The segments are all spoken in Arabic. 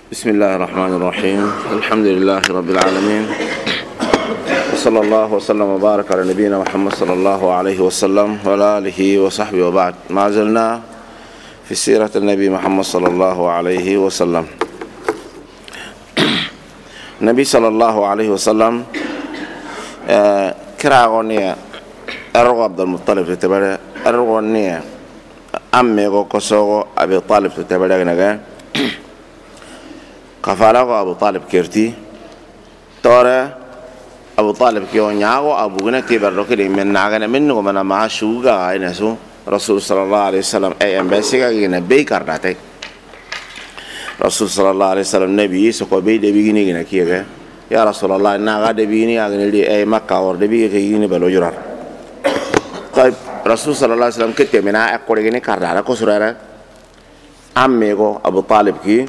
بسم الله الرحمن الرحيم. الحمد لله رب العالمين، وصلى الله وسلم وبارك على نبينا محمد صلى الله عليه وسلم وعلى آله وصحبه وبعد. ما زلنا في سيرة النبي محمد صلى الله عليه وسلم. النبي صلى الله عليه وسلم كراغونيا أرغب عبد المطلب تتبع أرغونيا أمي وكسوغو أبي طالب تتبع نجا كفالاغو أبو طالب كيرتي تورا أبو طالب كيو نياغو أبو غنا كبر ركلي من ناغنا منه ومن مع شوغا ينسو رسول صلى الله عليه وسلم أي أمبسيكا ينا بيكار داتي رسول صلى الله عليه وسلم نبي سكو بي دبي غني غنا كيغا يا رسول الله ناغا دبي ني اغني دي اي مكه ور دبي كيغي بلو جرار. طيب رسول صلى الله عليه وسلم كتي منا اكو غني كاردا كو سورا اميغو ابو طالب كي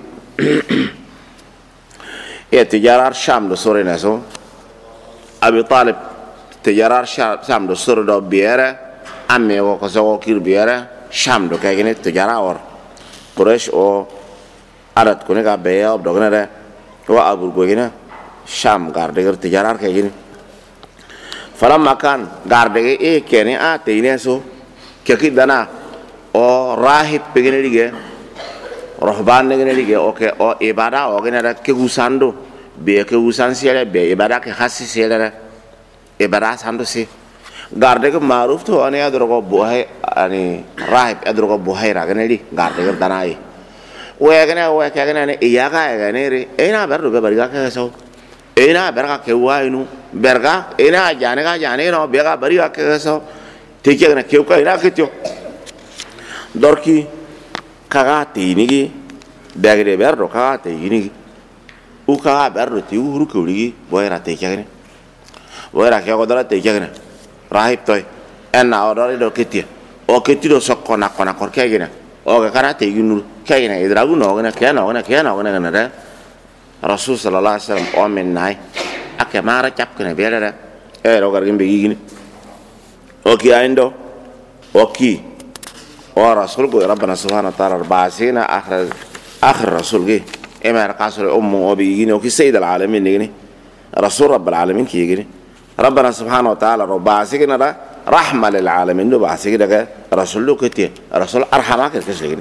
تجارار شام دو سوري نسو ابي طالب تجارار شام دو سورو دو بيره اميغو كسو كير بيره شام دو كاغني تجارا اور قريش او adat kone ka beya ob dogna re wa abur go gina sham garde gar tijarar ke gini falam makan garde ge e kene a teine so ke dana o rahib pegene dige rohban ne dige o ke o ibada o gina ra ke gusando be ke gusan siele be ibada ke khassi siele ra ibada sando si garde ke maruf to ane adrogo bohay ani rahib adrogo bohay ra gene di garde gar dana ai وكأنا أنا إياكا أغنيري إينا برضو ببرغا كيسو إينا برغا كيوائنو برغا إينا جانينو بيغا برغا كيسو تيكيغنا كيوكا إينا كتيو دوركي كاغا تينيكي بيغري برضو كاغا تينيكي وكاغا برضو تيوهرو كوليكي بويرا تيكيغنا بويرا كيوكا دولا تيكيغنا راهب توي أنا أورالي دو كتيا أو كتيرو سوكونا كونا كوركيغنا oga karate yunur kayna idragu nogana kayna ngana da rasul sallallahu alaihi wasallam o men nay ake mara chap kana belera e rogar gimbe yigini oki aindo oki o rasul go rabbana subhanahu wa ta'ala basina akhir rasul ge e mara qasr ummu obi yigini oki sayyid alamin yigini rasul rabb alamin ki yigini rabbana subhanahu wa ta'ala robasina da رحمة للعالمين دو بعثي كده رسول له كتير رسول أرحمك كسلين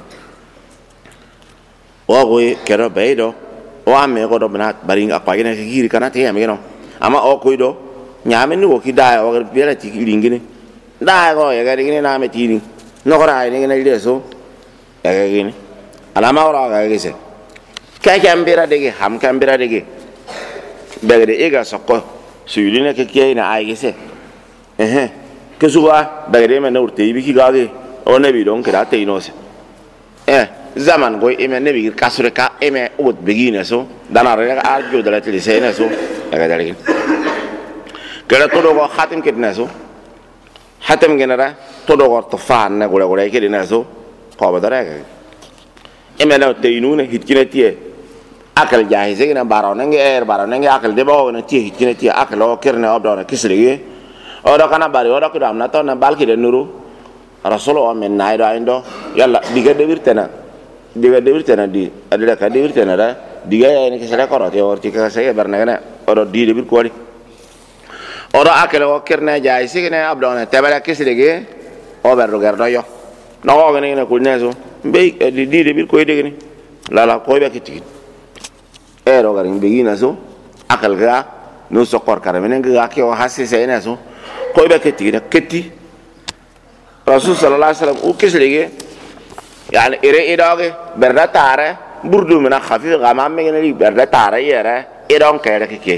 وأقوي كده بعيدو وأمي يقولوا بنات بارين أقوينا كثير كنا تيجي أمي كنا أما أقوي دو نعمل نو كي داي وغير بيلا تيجي لينجني داي كوا يا كده كنا نعمل تيجي نقرأ عيني كنا يدرسوا يا كده على ما ورا كده كيسه كم بيرا دقي هم كم بيرا دقي بعد إيجا سكوا سيولينا كيانا أي كيسه kesuba bagade men urte biki gage o nabi don keda te inose zaman go eme nabi kasure ka eme ubut begine so dana re arjo dala tele sene so daga dalin keda todo go khatim kedna so hatem genera todo go tofan na gole gole kedina so ko badara ga eme na te inune hitkine tie akal jahize gena baronenge akal de bawo na tie hitkine tie akal o kerne obdona kisrige oda kana bari oda kudam na to na balki de nuru rasul o men naido aindo yalla diga debirtena di adila ka debirtena da diga ya ni kesala korot ya orti ka saya barnagana odo di debir kwali odo akele o kerne jay sigene abdona tabala kisilege o berro gardo yo no o gene ne kulneso be di debir ko degene la ko be kiti ero garin be gina so akal ga no sokor karamene ga ke o hasise ene so koy ba keti rasul sallallahu alaihi wasallam ukislige yani ire idoge berda tare burdu mina khafi gamam mengene li berda tare yere idon kere keke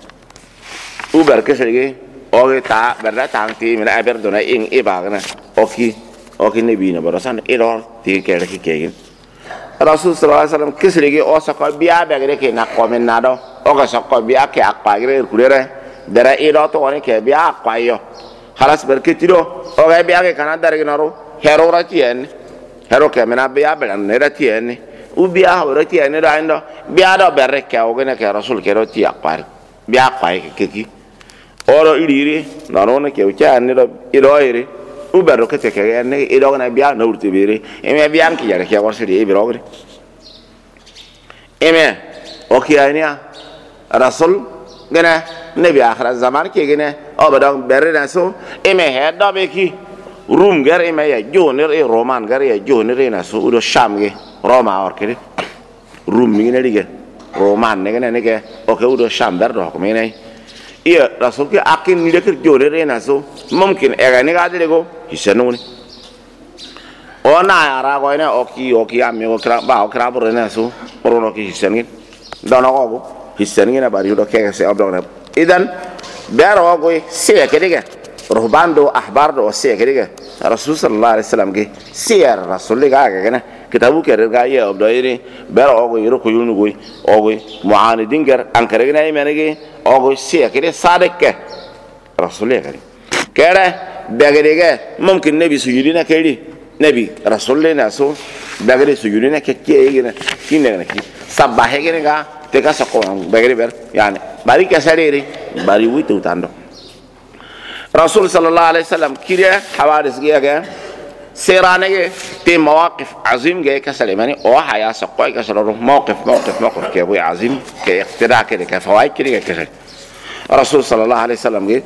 u ber kislige oge ta berda tanti mina aberdona ing ibagna oki ne bina barasan idon ti kere keke rasul sallallahu alaihi wasallam kislige o sako biya begere ke na komen nado oga sako biya ke akpagre kulere dara ido to woni ke biya akwayo halas berketido o ga biya ke kana dar ginaro hero ratien hero ke mena biya belan ne ratien u biya ho ratien do ando biya do berre ke o gene ke rasul ke roti akwar biya akwai ke ki oro iriri naro ne ke ucha ne do ido ire u berro ke te ke ne ido na biya no urtibiri e me biya ki yare ke warsiri e birogri eme اوكي انيا رسول gene nebi akhir zaman ke gene obadong berena so ime hedda be ki rum gar ime ya jonir e roman gar ya jonir na so udo sham ge roma or kede rum mi gene dige roman ne gene ne ke oke udo sham ber do ko mene iya rasul ke akin ni de jonir na so mumkin e ga ni ga de go hisanu ni ona ara ko ne oki amme ko kra ba o kra bor na so orono ki hisanu dono ko hisani na bari do ke se abdona idan baro go se kediga ruhbando ahbar do se kediga rasul sallallahu alaihi wasallam ge sir rasul ga gana kitabu ke ga ya abdo iri baro go yiro ko yunu go go muanidin gar an kare na imene ge go se kede sadeke rasul ga kere begediga mumkin nabi sujudina kedi nabi rasul na so begedi sujudina ke gina kinne ki sabahe gene ga teka sakon bagri ber yani bari kasariri bari witu tando rasul sallallahu alaihi wasallam kiriya hawadis ga sirane ge te mawaqif azim ge kasale mani o haya sakoi kasaro mawqif ke bu azim ke iqtida ke ke fawaid ke ke rasul sallallahu alaihi wasallam ge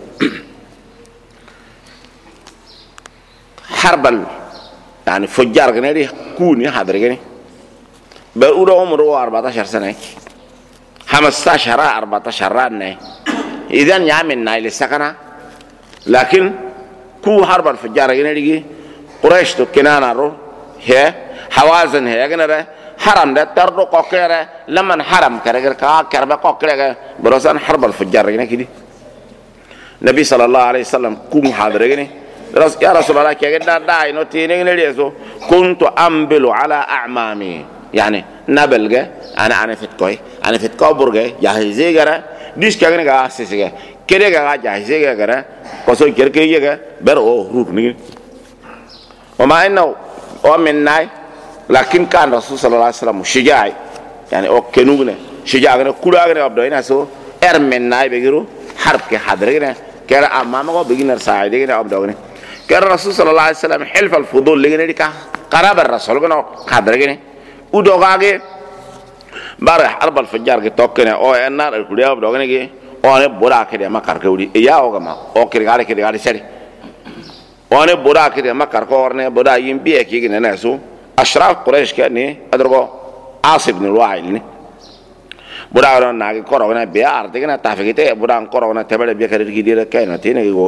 harbal yani fujjar gane di kuni hadre gane ba uro umru 14 sene 15 14 ران إذن يعمل نايل السكنة لكن كو حرب الفجار ينادي قريش تو كنانا رو هي حوازن هي كنره حرم ده تردو قاكره لمن حرم كرجل كربا قاكره برسان حرب الفجار ينادي النبي صلى الله عليه وسلم كم حاضر يا رسول الله كيدا داي نو تيني نليزو كنت أنبل على أعمامي يعني نبلغ انا فتكوي انا فتكو برغ جاهزي غرا ديش كاغن غا سيسغا كده غا جاهزي غرا كوسو كيركي يغا بر او ركني وما انه ومن ناي لكن كان رسول صلى الله عليه وسلم شجاع يعني او كنوغنا شجاع غنا كولاغنا ابدوينا سو ارمن ناي بغيرو حرب كي حضرنا كان امامو بغينر ساعدين ابدوغنا كان الرسول صلى الله عليه وسلم حلف الفضول لغنا ديكا قرب الرسول غنا حضرنا ودوغاغي bare arbal fajar ke tokkene o ennar al kudiya dogane ge o ne bora ke de makar ke udi ya o gama o ke gale seri o ne bora ke de makar ko orne bora yimbi e ke ne nasu ashraf quraish ke ne adrogo asib ibn al-wa'il ne bora ron na ke koro ne be ar de na tafigite bora koro na tebele be ke ri dire ke na tine ge go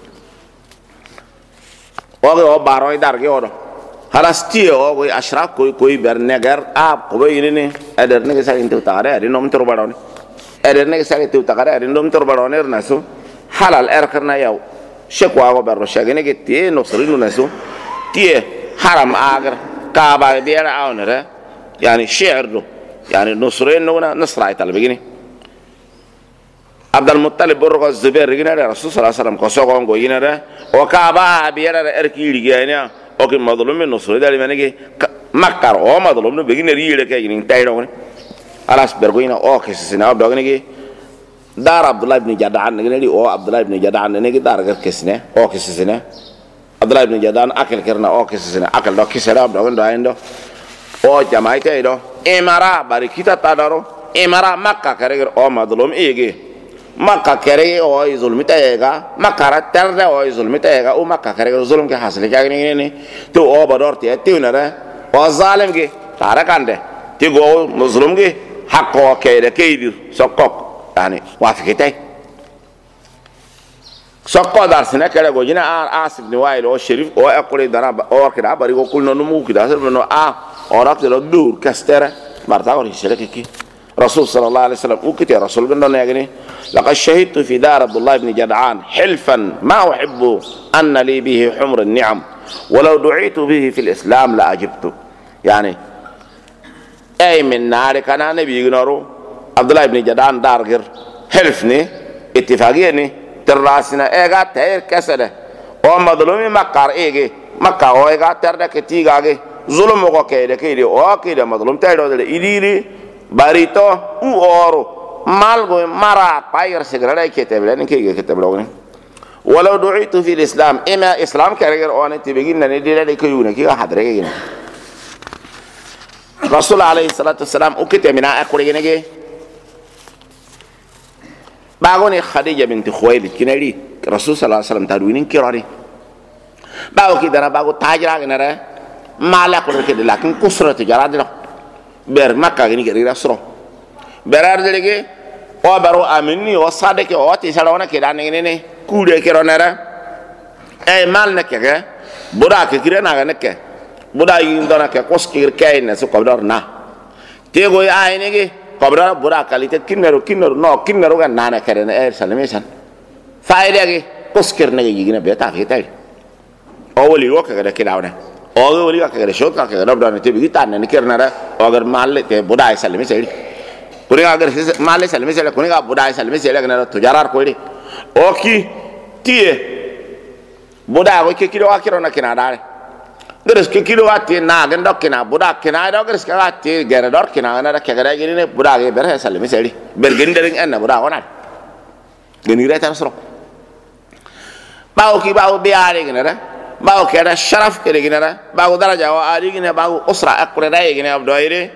o ge o baro idar ge o خلاص تيه أو أشراف كوي برنجر كوي يني أدرنا كسر إنتو تقارئ أدرنا نوم ترباروني أدرنا كسر إنتو تقارئ أدرنا نوم ترباروني رناسو حلال أركرنا ياو شكوا أو برشاقين كتيه نصرينو ناسو تيه حرام آخر كابا بيرا أو نرى يعني شعر له يعني نصرين نونا نصراي تلبيني عبد المطلب برغو الزبير رجينا الرسول صلى الله عليه وسلم قصوقهم قوينا وكابا بيرا أركي لجينا اوكي مظلوم من نصر ده اللي منجي مكر او مظلوم نو بيجي نريله كاي نتايرون خلاص برغوينا اوكي سينا ابدو نجي دار عبد الله بن جدعان نجي او عبد الله بن جدعان نجي دار غير كسنه اوكي سينا عبد الله بن جدعان اكل كرنا اوكي سينا اكل دو كسرا ابدو ندو اندو او جماعته ايدو امارا باركيتا تادارو امارا مكه كرغير او مظلوم ايجي مكة كريه أو يظلم تيجا مكة رتّر أو يظلم تيجا أو مكة كريه ظلم كحاصل كأني تو أو بدور تيجي نرى أو ظالم كي تارك عنده تيجو مظلوم كي حقه كيدير سقط يعني وافقتي سقط دارسنا كلا جوجنا آسف نوايل أو شريف أو أقول دارا أو كذا بريء كل نمو كذا سبنا أو رأت الدور كسترة مرتاح يشيلك كي رسول صلى الله عليه وسلم وكتي رسول قلنا يعني لقد شهدت في دار عبد الله بن جدعان حلفا ما أحب أن لي به حمر النعم ولو دعيت به في الإسلام لأجبت يعني أي من نارك أنا نبي ينورو عبد الله بن جدعان دارغر حلفني اتفاقيني تراسنا إيغا تير كسده ومظلومي مكار إيغي مكار إيغا تردك تيغاغي ظلم وكيده كيده وكيده مظلوم تيرو إليري barito u oro malgo mara pair segara keteblen ke keteblen walau du'itu fil islam ima islam karager on tibigin ne dile ke yuna ki hadre ke rasul alayhi salatu wassalam ukite mina akure ge bago ni Khadija binti Khuwailid kinari Rasul sallallahu alaihi wasallam tadu nin kirani bago ki dara bago tajra ginara mala ko ke lakin kusratu jarad ber makka gini ke rasro berar delege o baro amini o sadeke o ti salona ke dan ne kude ke ronara mal ne ke buda ke kirena ne ke buda yindona ke koskir kayne su ko na tego ya ne ge kobra buda kalite kinero no kinero ga nana kare ne salmesan faide ge koskir ne yigina beta ke tay o woli wo ke da kilawne o woli ka ke shot ka ke rabda ne te bi tan ne kirnara agar mal te buda salmeseli kuni agar mal salmeseli kuni ga buda salmeseli ga na tujarar ko ri o ki tie buda ko ke kilo akiro na kinada geres ke kilo ati na ga ndok kina buda kina do geres ka ati gere dor kina na ke ga gini ne buda ge ber salmeseli ber gendering en na buda wona geni re tan sro bawo ki bawo biare gina ra bawo kera sharaf kere gina ra bawo daraja wa ali gina bawo usra akure dai gina abdoire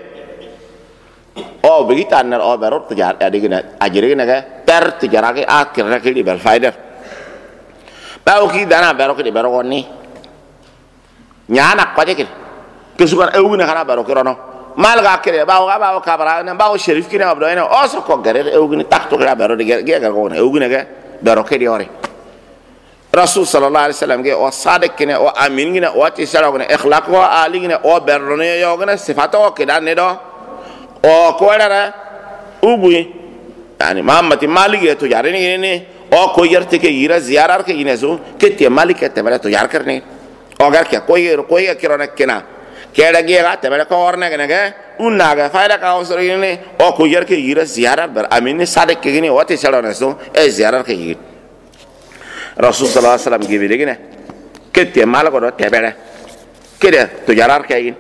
o begita nar o berot tujar adi gina ajire gina ga ter tujara ke akhir ra ke di bel faida bawo ki dana bero ke di bero woni nyana ko je ke sukan ewu gina kana bero ke rono mal ga kere bawo ga bawo kabara na bawo sharif kina abdoire o so ko gare ewu gina tak to ga bero de ge ga ko ewu gina ga bero ke di ore Rasul sallallahu alaihi wasallam ge o sadik kine o amin gine o ti sala gine akhlaq o ali gine o berrone yo gine sifat o ke dan ne do o ko dara ubui yani Muhammad malik to yare ne o ko yarte ke ira ziyarar ke ine so ke te malik te bala to yar karne o gar ke ko ye kirona kina ke da ge ga te bala ko orne gine ge unna ga faida ka o so ne o ko yar ke ira ziyarar ber amin sadik ke gine o ti sala ne so e ziyarar ke yi Rasul sallallahu alaihi wasallam gibi legine kete mal ko do tebere kede to jarar kay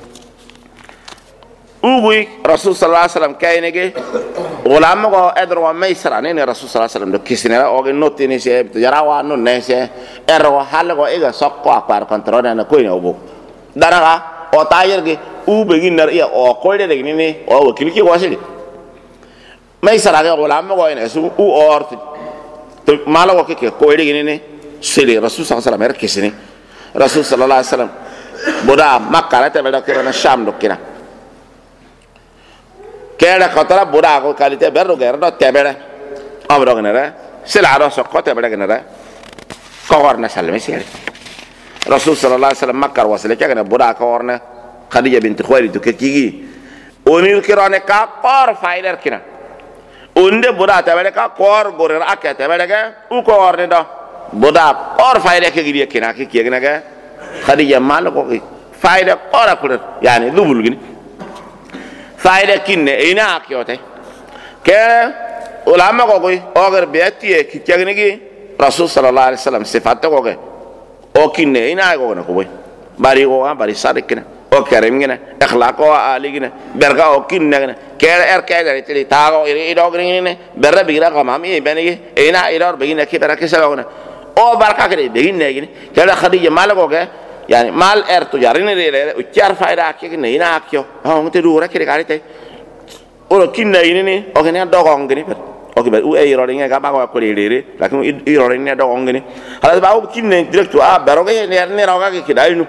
ubui Rasul sallallahu alaihi wasallam kay nege ulama ko edro wa maisra ne Rasul sallallahu alaihi wasallam do kisinera o ge notti ni se to jarawa no ne se ero hal ko ega sokko akar kontrole na ko ne obo daraga o tayer ge ube ginar ya o ko de ni o kilki ko asili maisra ge ulama ko ne su u orti mala ko ke ko ede gine sele Rasul sallallahu alaihi wasallam kesini Rasul sallallahu alaihi wasallam boda makka la te bela kira na sham do kira kera kotara boda ko kalite berro gerdo te bela amro gine sele aro so ko te bela gine ko warna salme sele Rasul sallallahu alaihi wasallam makka wasale ke gine boda ko warna Khadija bint Khuwailid ke kigi onil kirane ka por failer kina unde boda tabere ka kor gorer akya tabere ga u ko orne do boda or fayde ke gidiya kina ke kiyegna ga Khadija mal ko fayde ora kulet yani dubul gini fayde kinne ina akyote ke ulama ko ogar beati ke kiyegni gi Rasul sallallahu alaihi wasallam sifat ko ke o kinne ina ko na ko bari ko bari sadik kina o karim gina akhlaq o ali gina berga o kinne gina kere kere tili tago iri do gine berra bigira ko mami beni ina iror begina ke beraka salona o barka kere begine gine kala Khadija mal ko ke yani mal to jarine re o char faida ke gine ina akyo o mte dura kere karite o kinne ini o gine do ko ngini per o ke u e iror nge ga ba ko re lakin iror ne do ko ngini ala ba o kinne direct a bero ke ne ro ga ke dainu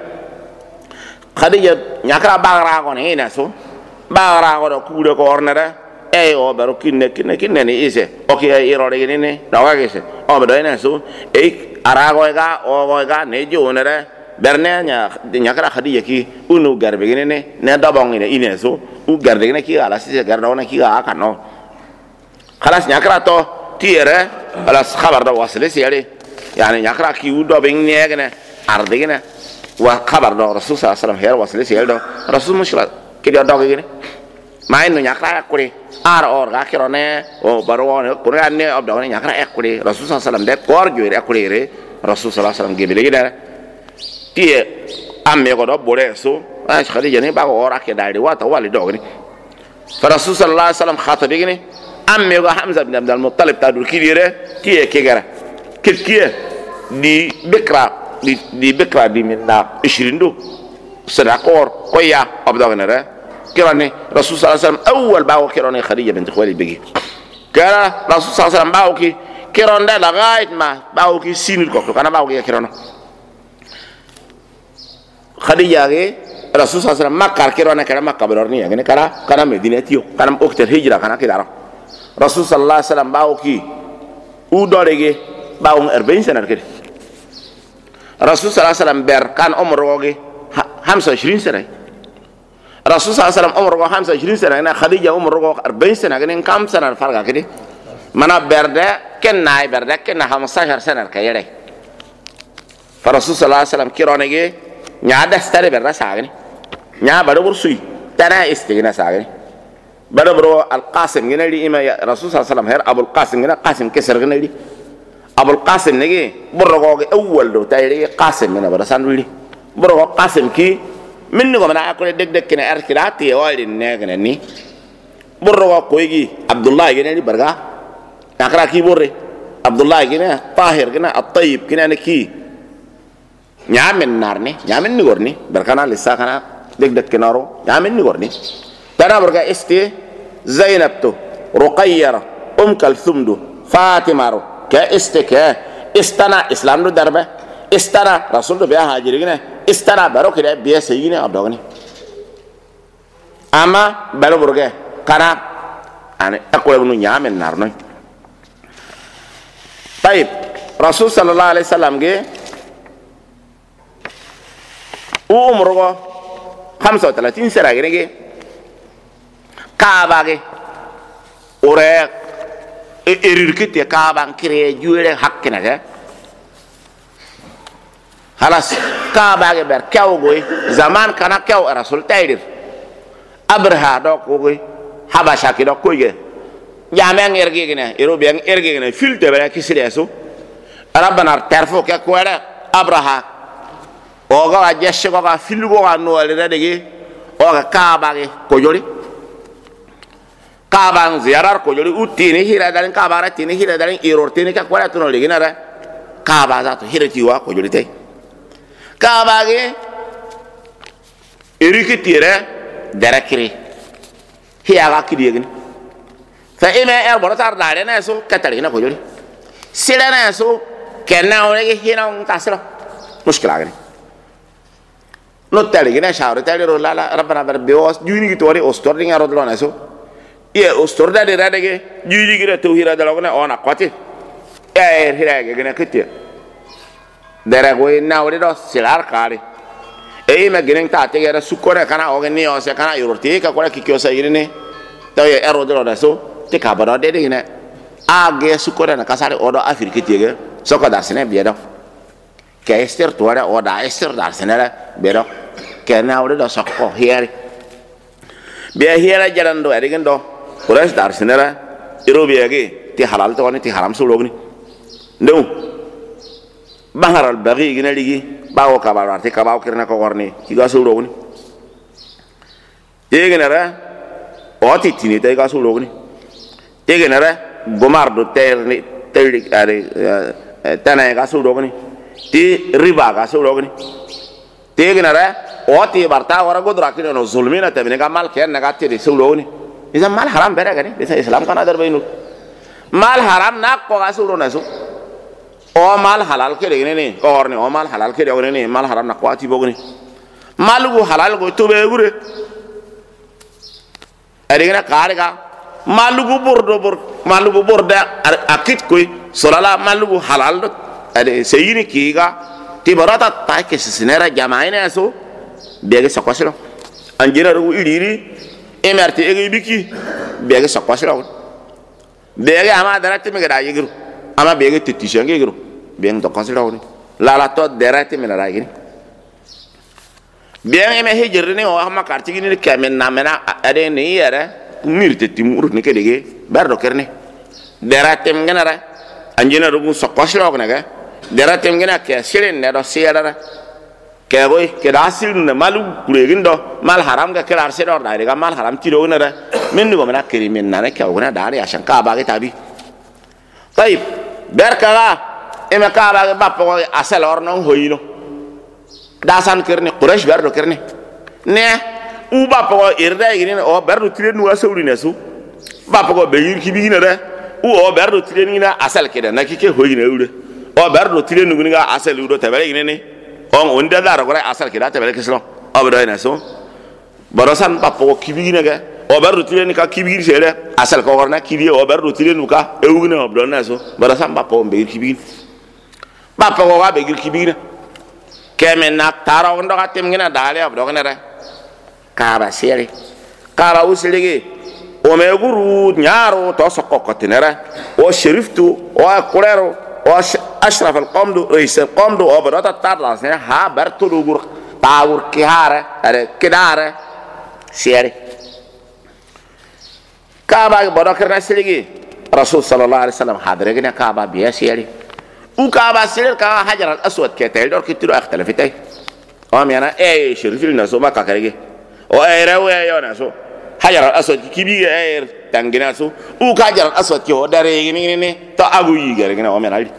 Khadija nyakra bagra ko ne ina so bagra ko do kude ko ornara e o bero kinne ni ise o ke irore ni dawa ke se o be do ina so e arago ga o ga ne jonere berne nyakra Khadija ki unu garbe ne dabong ine so u garbe ne ki ala se gardo na ki ga kano khalas nyakra to tiere ala khabar da wasle se yale yani nyakra ki u do be ne arde wa khabar do Rasul sallallahu alaihi wasallam her wasle se do Rasul mushkila ke do gini main nyakra kuri ar or ga kirone o barone kuri anne abdo ne nyakra kuri Rasul sallallahu alaihi wasallam de kor joire kuri re Rasul sallallahu alaihi wasallam gebele gida tie amme ko do bore so ay Khadija ne ba ko ora ke dali wata wali do gini fa Rasul sallallahu alaihi wasallam khatabi gini amme ko Hamza ibn Abdul Muttalib ta dul kidire tie ke gara kitkiye di bekra di minna 20 do sadaqor ko ya abdo gini re kirane Rasul sallallahu alaihi wasallam awwal ba ko kirane Khadija bint Khuwailid begi kara rasul sallallahu alaihi wasallam bawki kironda la gait ma bawki sinul ko kana bawki kirono khadija ge rasul sallallahu alaihi wasallam makkar kirona kana makka berorni ya gene kara kana medina tiyo kana okter hijra kana kidara rasul sallallahu alaihi wasallam bawki u dorege bawon 40 sanar kede rasul sallallahu alaihi wasallam ber kan umro ge 25 sanar rasul sallallahu alaihi wasallam umro go 25 sanar na khadija umro go 40 sanar gene kam sanar farga kede mana berde kenna berde kenna 15 sanar kayere fa rasul sallallahu alaihi wasallam kirona ge nyada stare berra sagani nya bado bursui tana istigna sagani bado bro al qasim gene li ima ya rasul sallallahu alaihi wasallam her abul qasim gene qasim keser gene li abul qasim nege bro go ge awwal do tayri qasim gene bado sanduli bro go qasim ki minni go mana akole deg deg kene arkirati wali negene ni bro go koygi abdullah gene li barga akra ki borre abdullah gene tahir gene at-tayyib gene ki nyamen narne nyamen ni gorni berkana lissa kana deg deg kenaro nyamen ni gorni tana berga isti zainab tu ruqayyah kalthum du fatima ro ka istika istana islam do darba istana rasul do biya hajirina istana baro kida biya sayina abdogni ama baro berga kana ane akole nu nyamen narno طيب رسول صلى الله عليه وسلم ge umrogo 35 sera gene kaaba ge ore erirkite kaaba kire juere hakkina ge halas kaaba ge ber kawgoy zaman kana kaw rasul taydir abraha do koy habasha ki do koy jamen erge gene erobian erge gene filte bela kisileso rabbana tarfo ke kwara abraha oga ajeshe ko ga filgo ga no ale dege oga kaaba ge ko jori kaaba ziyarar ko jori utini hira dalin kaaba ra tini hira dalin irortini ka kwara tuno legina ra kaaba za to hirati wa ko jori tay kaaba ge erikitire darakiri hiya ga kidiyegin fa ime er bonatar dare na so katari na ko jori sila na so kenna ole ge hina on tasra mushkila gani no tali gina shawre tali ro la rabbana bar beos juni gi tori ostor dinga ro dlona so ye ostor da de radege juni gi to hira da logna ona kwati e hira ge gina kitte dere go na ore do silar kare e me ginen ta te era sukore kana o gni o se kana yorti ka kwara kikyo sa yirine to ye ero dlona so te ka baro de gina a ge sukore na kasare odo afriki tege soko da sene biedo ke ester tuara oda ester dar senera bero ke na ore do sokko hiere be hiere jarando erigen do ores dar senera iro biege ti halal to ni ti haram so logni ndu bahar al baghi gina ligi bawo ka ba te ka bawo kirna ko gorni ki ga so logni egenera o ti tini te ga so logni egenera gomardo terni terli are tana ga so logni ti riba ga so logni tegnara oti barta wara godra kino no zulmina tabne ga mal ken naga ti so logni isa mal haram bere gani isa islam kana dar bayinu mal haram na ko ga so lona so o mal halal ke de ne ko orni o mal halal ke de ne mal haram na ko ati bogni mal go halal go to be gure adigna karga malugo bordo bor malugo borda akit koy solala malugo halal do ade seyini kiga tibarata ta ke sinera jamaina so bege sakosilo anjira ru iriri emerti ege biki bege sakosilo bege ama darati me gada yigiru ama bege titishan yigiru bege to konsilo ni la to darati me la yigiri bege me hejirni o ama karti ni kemen na mena ade ni yara mirte timur ni kedege bardo kerne darati me ngara anjina ru sakosilo ngana deratem gena ke sirin ne do sierara ke boy ke dasil ne malu kuregin do mal haram ga kelar se do dare ga mal haram ti do ne ra min go mena kiri min na ne ke go na dare ya shan ka ba ga tabi tayib berkala e me ka ba ga bappo asal or non hoyino dasan kerne quraish berdo kerne ne u bappo irda igini o berdo tire nu asawri ne su bappo go be yir ki bi ne ra o berdo tileni na asal keda na kike hoyina ure o berdo tileni ngini asal uro tabale ngene on onda dara gore asal keda tabale kislo o bedo ina so barasan papo kibigina ga o berdo tileni ka kibigir sele asal ko gorna kibi o berdo tileni ka ewugina o bedo na so barasan papo be kibigir papo ko ga be kibigina kemen na tara ondo ga temgina dale o bedo ngene kaba sele kaba usilege o me guru nyaro to sokokotinera o sheriftu o kurero o ashraf alqamdu rais alqamdu o barata tarla se ha bartu gur tawur kihare are kidare siere kaba bodokerna siligi rasul sallallahu alaihi wasallam hadregna kaba biya siere u kaba siler ka hajar al aswad ketel dor kitiro ikhtalafitay o me ana sherifil naso makakarege o rewe yo naso hajar al-aswad kibi tangina so u ka hajar al-aswad ki o dare ni to agu yi gare gina o men ali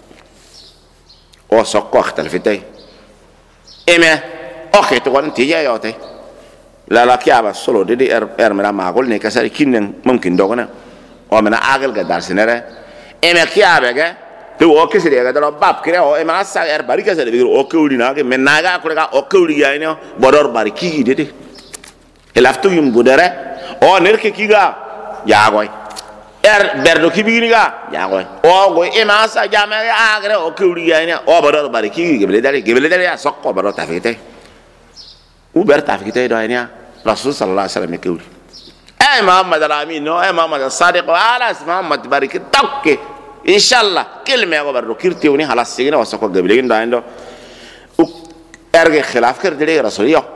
o sokko ikhtalafitay eme o khito gon tiya yote la kiaba solo de mena magol ne kasari kinen mumkin dogona o mena agal ga darsinere eme kiaba ga to o kesiri ga do bab kire o eme asa barika sa de o kewli na ga men naga ko ga o kewli ga ino bodor bariki de elaftu yum budere o nerke kiga yagoy berdo kibiriga yagoy o go emasa jamare agre o kewriga ina o baro bariki gebele dali ya sokko baro tafite u ber tafite do ina rasul sallallahu alaihi wasallam kewri muhammad al-amin no muhammad as-sadiq ala muhammad bariki takke inshallah kelme go baro kirtiwni halas sigina o sokko gebele ndo ando erge khilaf kar de rasul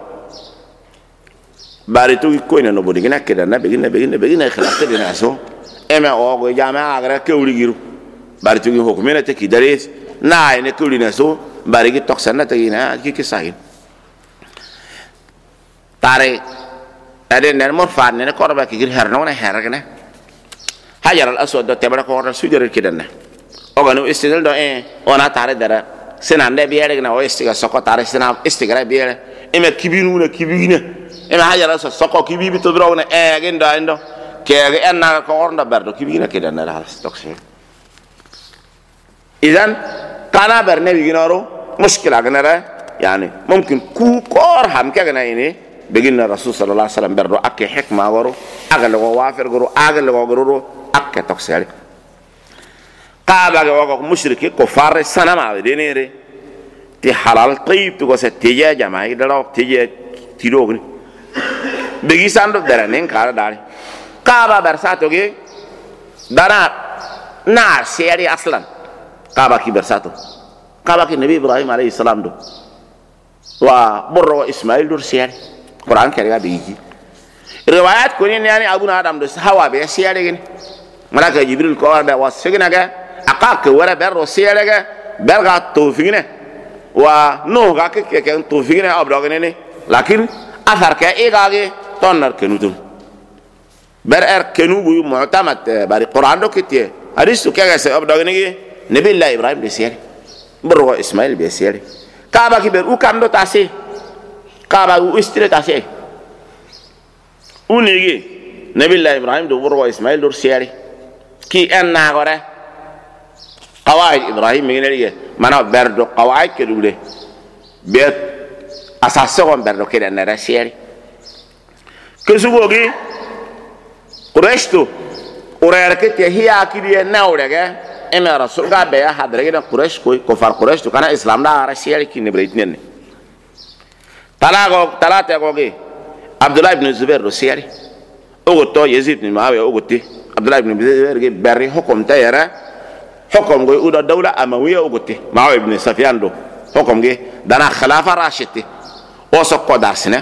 bari tu ko ina no bodigina keda na begina khilafta dina so ema o go jama agra kewli giru bari tu hukumina te kidaris na ina kewli na so bari gi toksana te ina ki sahin tare ade ner mo fan ne korba ki gir herno na hergana hajar al aswad do tebra ko sujare kidanna o ganu istidal do ona tare dara senande biere na o istiga soko tare sena istigra biere ema kibina ema hajar soko kibi to drone agenda ando ke enna ko ornda berdo kibina ke dan ala stokse idan kana berne biginaro mushkila ganara yani mumkin ku kor ham ke gana ini begina rasul sallallahu alaihi wasallam berdo akke hikma waro agal go wafir goro agal go goro akke tokseli qaba go mushriki ko farre sanama denere ti halal tayyib to go se tiya jama'i dalo tiya tirogni begi sando dara nen kara dali kaba bersato ge dara na seri aslan kaba ki bersato kaba ki nabi ibrahim alayhi salam do wa borro ismail dur seri quran kere ga begi riwayat ko ni yani abu adam do hawa be seri gen malaka jibril ko da wasfigna ga aqaq wara berro seri ga berga tawfigna wa no ga ke tawfigna abdogene ne lakin athar ka igage tonar kenutum ber kenu bu mu'tamad bari quran do kitie hadisu kaga se abdogene ge nabi allah ibrahim de seri borgo ismail be seri kaba ki ber u kando tase kaba u istire tase unigi nabi allah ibrahim do borgo ismail do seri ki enna gore qawaid ibrahim ngene mana berdo qawaid kedule bet asason berdo keda na rasieri kesugogi qurayshtu urerke te hiya kidiye nawrege ema rasul ga be hadrege na quraysh ko far qurayshtu kana islam da rasieri ki nebreitnen talate gogi abdullah ibn zubair rasieri ogoto yazid ibn muawiya ogoti abdullah ibn zubair ge berri hukum tayara hukum go uda dawla amawiya ogoti muawiya ibn sufyan do hukum ge dana khilafa rashidi o sokko darsine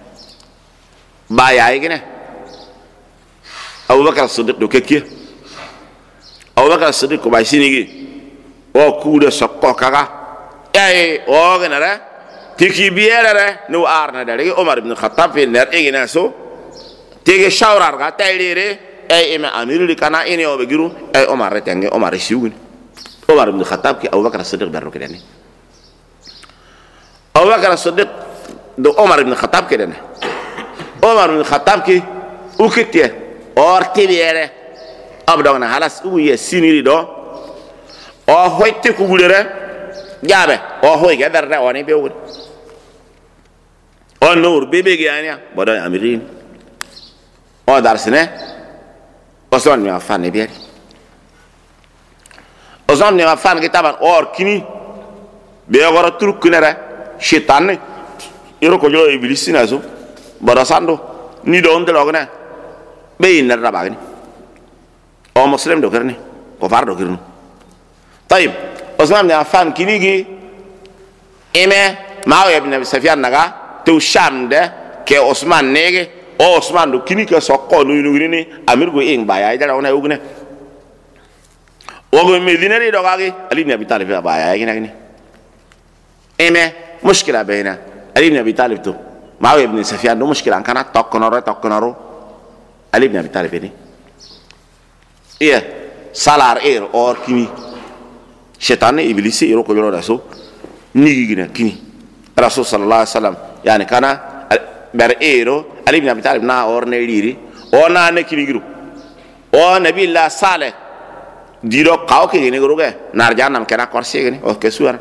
ba yaay gene abubakar siddiq do kekke abubakar siddiq ko bay sinigi o kuude sokko kaga o gene re tiki biere re no arna dare umar ibn khattab fi ner egina so tege shawrar ga taylire ima amirul kana ini o be giru umar retenge umar siwuni umar ibn khattab ki abubakar siddiq berro kedani abubakar siddiq do umar ibn khattab kedane umar ibn khattab ki ukitie or tibiere abdong na halas u ye siniri do o hoyte ku gulere jabe o hoy ga darda woni be wul o nur bebe ge anya bodo amirin o darsine o son mi afan ne biari o son mi afan ke taban or kini be goro turuk kunere shaitan iro ko jo iblis na so bodo sando ni do ndelo gna be ina rabagni o muslim do kerni ko fardo kirnu طيب Osman bin Affan kinigi eme Muawiya ibn Abi Sufyan naga to shamde ke Osman nege o Osman do kini ke sokko no ni amir go ing baya ida ona ugne o go Medina ri do gagi Ali ibn Abi Talib baya gina gini eme mushkila baina Ali ibn Abi Talib to Muawiya ibn Sufyan do mushkila kana tokkonoro Ali ibn Abi Talib ni iya salar or kini شيطان إبليس يروح يقول رسول نيجينا كني رسول صلى الله عليه وسلم يعني كان برئيرو علي بن أبي طالب نا أور نيري أو نا نكني يجرو أو نبي الله صالح ديرو كاو كي يجرو كه نارجان نام كنا كورسي كني أو كسوار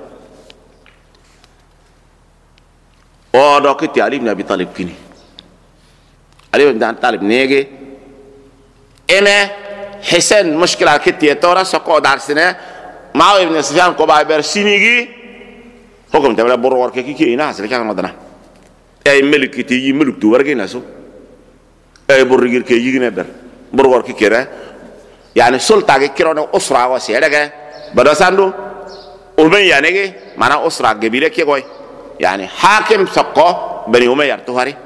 أو دوكتي علي بن أبي طالب كني علي بن أبي طالب نيجي إمه حسن مشكلة كتير تورا سكو دارسنا Muawiya ibn Sufyan ko ba ber sinigi hukum tamala boror ke ki ina asal kan madana ay melik ti yi melik tu warge naso ay borgir ke yi ne ber boror ke kera yani sulta ke kirono usra wa se daga bada sandu ulben yani ge mana usra ge bile ke goy yani hakim sakko bani umayyah to hari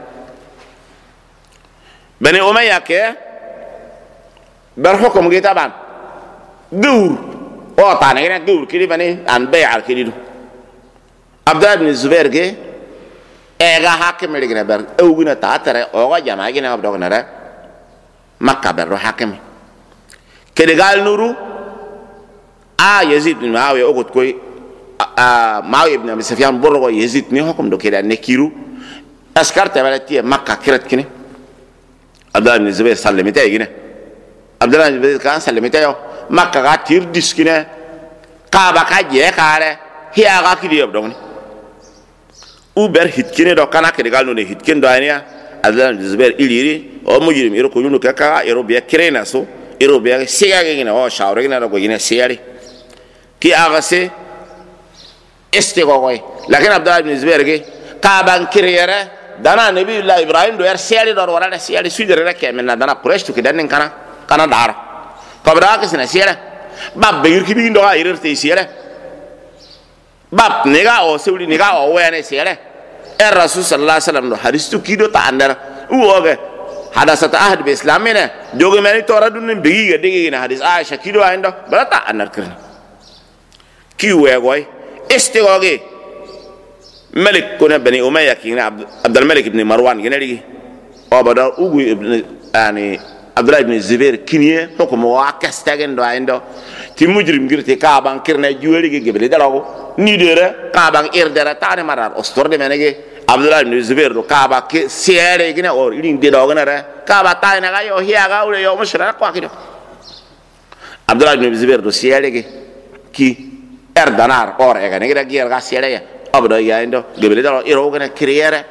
bani umayyah ke ber hukum ge taban dur o tane gene dur kiri bani an bay'al kiri do Abdullah ibn Zubair ge ega hakim gene ber ewguna ta tare o ga jama gene abdo gene re Makka ber hakim kede gal nuru a Yazid ibn Muawiya o got koy Muawiya ibn Abi Sufyan borgo Yazid ni hukum do kede ne kiru askar tabalati Makka kirat kini Abdullah ibn Zubair sallamita gene Abdullah ibn Zubair kan sallamita yo Makka ga tir diskine Kaaba ka je kare hiya ga kidi yob dongni uber hitkine do kana kede gal no ne hitkin do ania Abdullah ibn Zubair iliri o mujrim iro ko yunu ka iro be kirena so iro be siga ge gina o shawre gina do gina siyari ki aga se istigo goy lakin Abdullah ibn Zubair ge Kaaba kiriyere dana nabi Allah Ibrahim do yar siyari do wala siyari sujere rek men dana quraish to kidan kana dar kabra ke sina siyara bab be yurki bi ndo ga irerte siyara bab nega o sewli nega o wene siyara rasul sallallahu alaihi wasallam do hadistu kido ta andar uoge hadasat ahad bi islamina joge meni tora dun bigi ga digi na hadis aisha kido ando balata andar kirna ki we goy istigoge malik kuna bani umayya kina abdul malik ibn marwan generi o badar ugu ibn yani Abdullah ibn Zubair kiniye hukum wa kastagen do ando ti mujrim girte ka ban kirna juweli ge gebele dalago ni dere ka ban irdere tane marar ostorde menege Abdullah ibn Zubair do ka ba ke siere gina or idin de do gana re ka ba tane ga yo hiya ga ule yo mushra ko akido Abdullah ibn Zubair do siere ge ki erdanar or e ga ne ga gier ga siere ya abdo ya ando gebele dalago iro gana kriere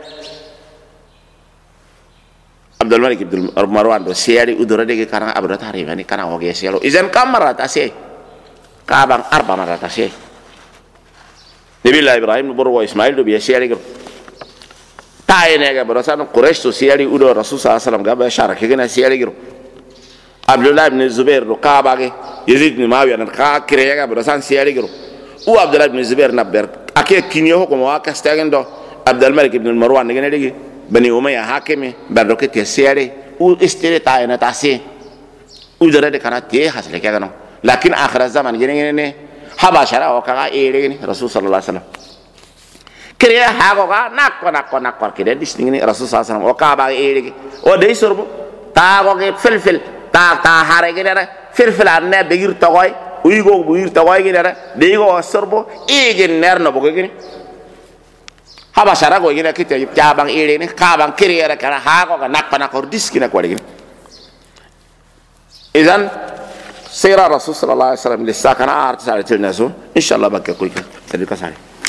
Abdul Malik ibn Marwan do siari udara de karang abdo tari mani kana oge sialo izan kamara tase kabang arba mara tase Nabi Ibrahim borgo Ismail do biya siari go taine ga barasan Quraish to siari udo Rasul sallallahu alaihi wasallam ga ba shara ke gina siari go Abdullah ibn Zubair do kaba ge Yazid ibn Muawiya na ka kire ga barasan siari go u Abdullah ibn Zubair na ber ake kinyo ko mo ka stagen do Abdul Malik ibn Marwan ne gene de bani umayya hakimi barroke te siare u istire ta ena tasi u dare de kana te hasle ke gano lakin akhir zaman gene ne haba shara o ka ere ni Rasul sallallahu alaihi wasallam kriya ha go ga nakko kide distingi Rasul sallallahu alaihi wasallam o ka ba ere o de sorbo ta go ge fil ta hare gene re fil anne begir to goy u go buir to goy gene re de go sorbo e gen ner no bo gene haba shara go gina kite jabang ire ni kabang kiri era kana ha go nak pana kor diskina ko lagi izan سيرا رسول صلى الله عليه وسلم لسا كان ارت سالت الناس ان شاء الله بك كويك تدي كساري